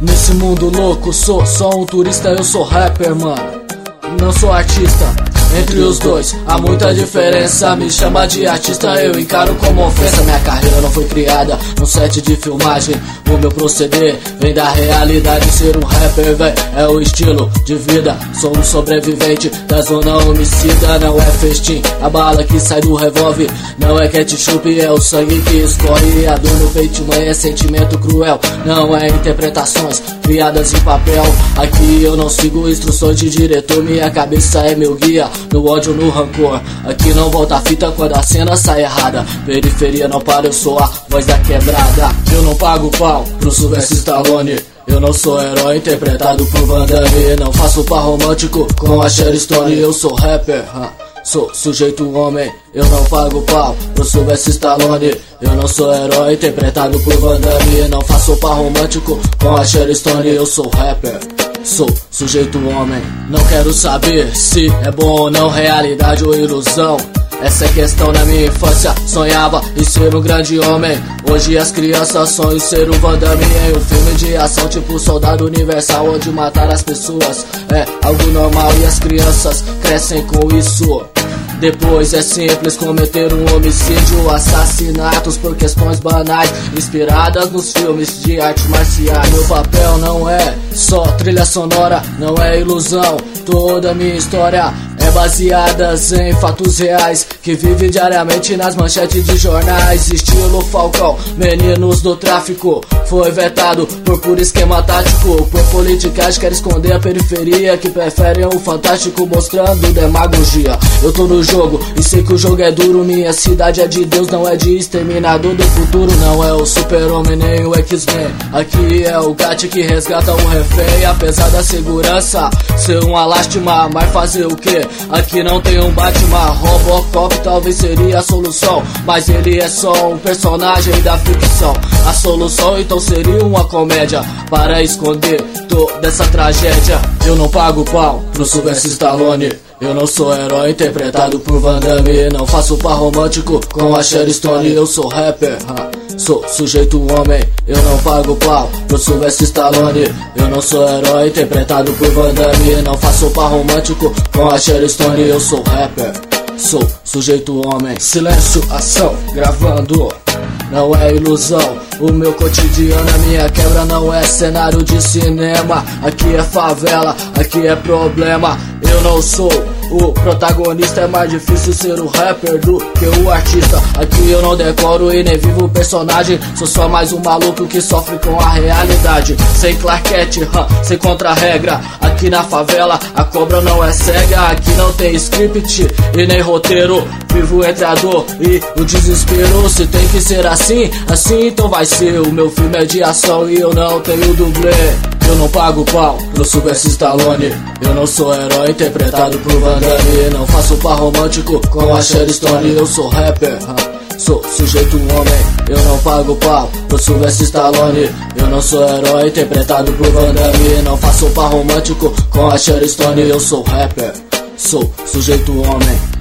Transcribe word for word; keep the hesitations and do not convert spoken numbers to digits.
Nesse mundo louco, sou só um turista, eu sou rapper, mano. Não sou artista. Entre os dois há muita diferença. Me chama de artista, eu encaro como ofensa. Minha carreira não foi criada num set de filmagem. O meu proceder vem da realidade. Ser um rapper, véi, é o estilo de vida. Sou um sobrevivente da zona homicida. Não é festim, a bala que sai do revólver. Não é ketchup, é o sangue que escorre. A dor no peito, mãe, é sentimento cruel. Não é interpretações criadas em papel. Aqui eu não sigo instruções de diretor. Minha cabeça é meu guia, no ódio, no rancor. Aqui não volta a fita quando a cena sai errada. Periferia não para, eu sou a voz da quebrada. Eu não pago pau pro Sylvester Stallone. Eu não sou herói interpretado por Van Damme. Não faço par romântico com a Sharon Stone. Eu sou rapper, huh? Sou sujeito homem. Eu não pago pau pro Sylvester Stallone. Eu não sou herói interpretado por Van Damme. Não faço par romântico com a Sharon Stone. Eu sou rapper, sou sujeito homem. Não quero saber se é bom ou não, realidade ou ilusão. Essa é questão. Na minha infância sonhava em ser um grande homem. Hoje as crianças sonham em ser um Van Damme em um filme de ação tipo Soldado Universal, onde matar as pessoas é algo normal e as crianças crescem com isso. Depois é simples cometer um homicídio, assassinatos por questões banais, inspiradas nos filmes de artes marciais. Meu papel não é só trilha sonora, não é ilusão. Toda minha história é baseada em fatos reais que vive diariamente nas manchetes de jornais. Estilo Falcão, meninos do tráfico, foi vetado por puro esquema tático. Por politicagem quer esconder a periferia, que preferem o fantástico mostrando demagogia. Eu tô no jogo e sei que o jogo é duro. Minha cidade é de Deus, não é de exterminador do futuro. Não é o super-homem nem o X-Men. Aqui é o Gat que resgata o refém. Apesar da segurança ser uma lástima, mas fazer o que? Aqui não tem um Batman. Robocop talvez seria a solução, mas ele é só um personagem da ficção. A solução então seria uma comédia para esconder toda essa tragédia. Eu não pago pau pro Sylvester Stallone. Eu não sou herói interpretado por Van Damme. Não faço par romântico com a Sharon Stone. Eu sou rapper, huh? Sou sujeito homem. Eu não pago pau pro Sylvester Stallone. Eu não sou herói interpretado por Van Damme. Não faço par romântico com a Sharon Stone. Eu sou rapper, sou sujeito homem. Silêncio, ação, gravando. Não é ilusão, o meu cotidiano, a minha quebra não é cenário de cinema. Aqui é favela, aqui é problema. Eu não sou o protagonista, é mais difícil ser o rapper do que o artista. Aqui eu não decoro e nem vivo o personagem. Sou só mais um maluco que sofre com a realidade. Sem Clark Kent, huh, sem contra-regra. Aqui na favela a cobra não é cega. Aqui não tem script e nem roteiro. Vivo entre a dor e o desespero. Se tem que ser assim, assim então vai ser. O meu filme é de ação e eu não tenho dublê. Eu não pago pau pro Sylvester Stallone. Eu não sou herói interpretado por Van Damme. Não faço par romântico com a Sharon Stone. Eu sou rapper, huh? Sou sujeito homem. Eu não pago pau pro Sylvester Stallone. Eu não sou herói interpretado por Van Damme. Não faço par romântico com a Sharon Stone. Eu sou rapper, sou sujeito homem.